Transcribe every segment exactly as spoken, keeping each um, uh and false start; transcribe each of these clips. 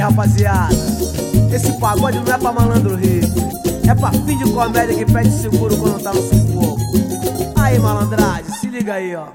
rapaziada, esse pagode não é pra malandro rico, é pra fim de comédia que pede seguro quando tá no sufoco. Aí, malandragem, se liga aí, ó.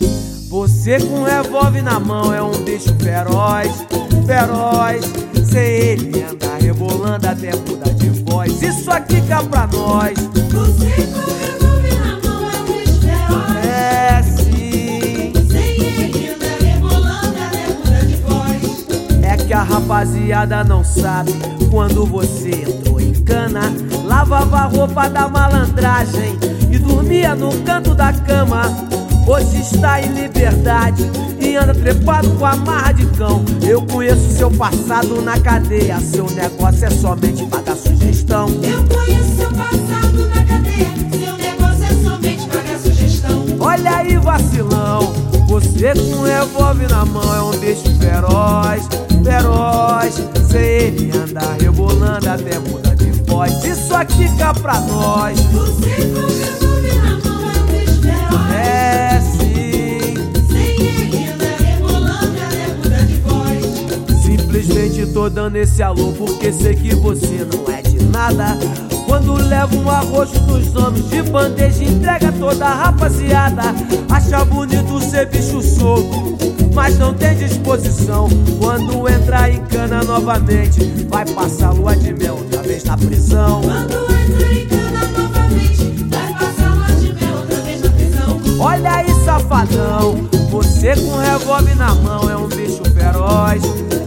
Você com um revólver na mão é um bicho feroz, feroz. Sem ele anda rebolando até mudar de voz. Isso aqui cá pra nós. Você com um revólver na mão é um bicho feroz. É sim. Sem ele anda rebolando até mudar de voz. É que a rapaziada não sabe. Quando você entrou em cana, lavava a roupa da malandragem e dormia no canto da cama. Hoje está em liberdade e anda trepado com a marra de cão. Eu conheço seu passado na cadeia, seu negócio é somente pagar sugestão. Eu conheço seu passado na cadeia, seu negócio é somente pagar sugestão. Olha aí, vacilão, você com um revólver na mão é um bicho feroz, feroz. Sem ele anda rebolando até mudar de voz. Isso aqui cá pra nós. Você com um revólver na mão é um bicho feroz. É sim. Sem ele anda rebolando até mudar de voz. Simplesmente tô dando esse alô porque sei que você não é de nada. Quando leva um arroxo dos homens de bandeja, entrega toda a rapaziada. Acha bonito ser bicho solto, mas não tem disposição. Quando entrar em cana novamente, vai passar lua de mel outra vez na prisão. Quando entra em cana novamente, vai passar lua de mel outra vez na prisão. Olha aí, safadão, você com um revólver na mão é um bicho feroz,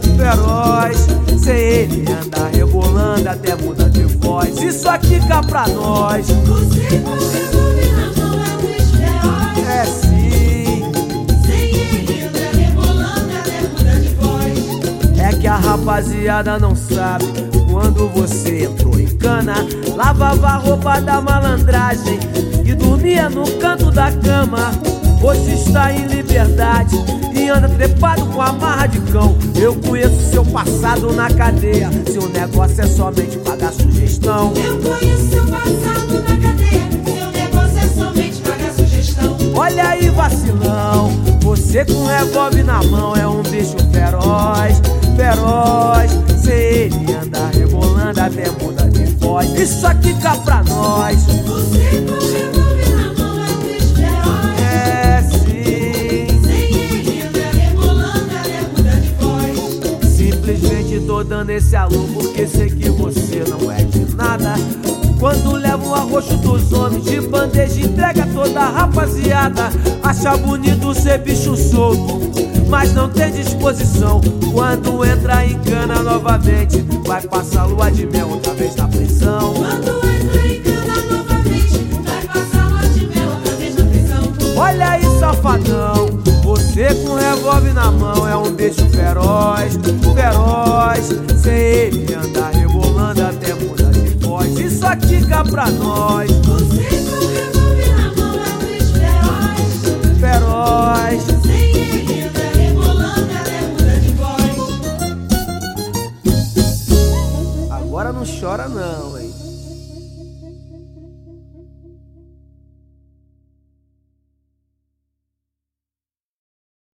feroz. Sem ele anda rebolando até mudar de voz. Isso aqui cá pra nós. Você com um revólver na mão é um bicho feroz. É sim. Sem ele anda rebolando até mudar de voz. É que a rapaziada não sabe. Quando você entrou em cana, lavava a roupa da malandragem e dormia no canto da cama. Hoje está em liberdade e anda trepado com a marra de cão. Eu conheço seu passado na cadeia, seu negócio é somente pagar sugestão. Eu conheço seu passado na cadeia, seu negócio é somente pagar sugestão. Olha aí, vacilão, você com um revólver na mão é um bicho feroz, feroz. Sem ele anda rebolando até mudar de voz. Isso aqui cá pra nós. Você com um revólver na mão é um bicho feroz. É sim. Sem ele anda rebolando até mudar de voz. Simplesmente tô dando esse alô porque sei que você não é de nada. Quando leva um arroxo dos homens de bandeja, entrega toda a rapaziada. Acha bonito ser bicho solto, mas não tem disposição. Quando entra em cana novamente, vai passar lua de mel outra vez na prisão. Quando entra em cana novamente, vai passar lua de mel outra vez na prisão. Olha aí, safadão, você com um revólver na mão é um bicho feroz, feroz. Sem ele anda rebolando até mudar de voz. Isso aqui cá pra nós. Você com um revólver na mão é um bicho feroz. Feroz. Sem ele anda rebolando até mudar de voz. Agora não chora não, hein.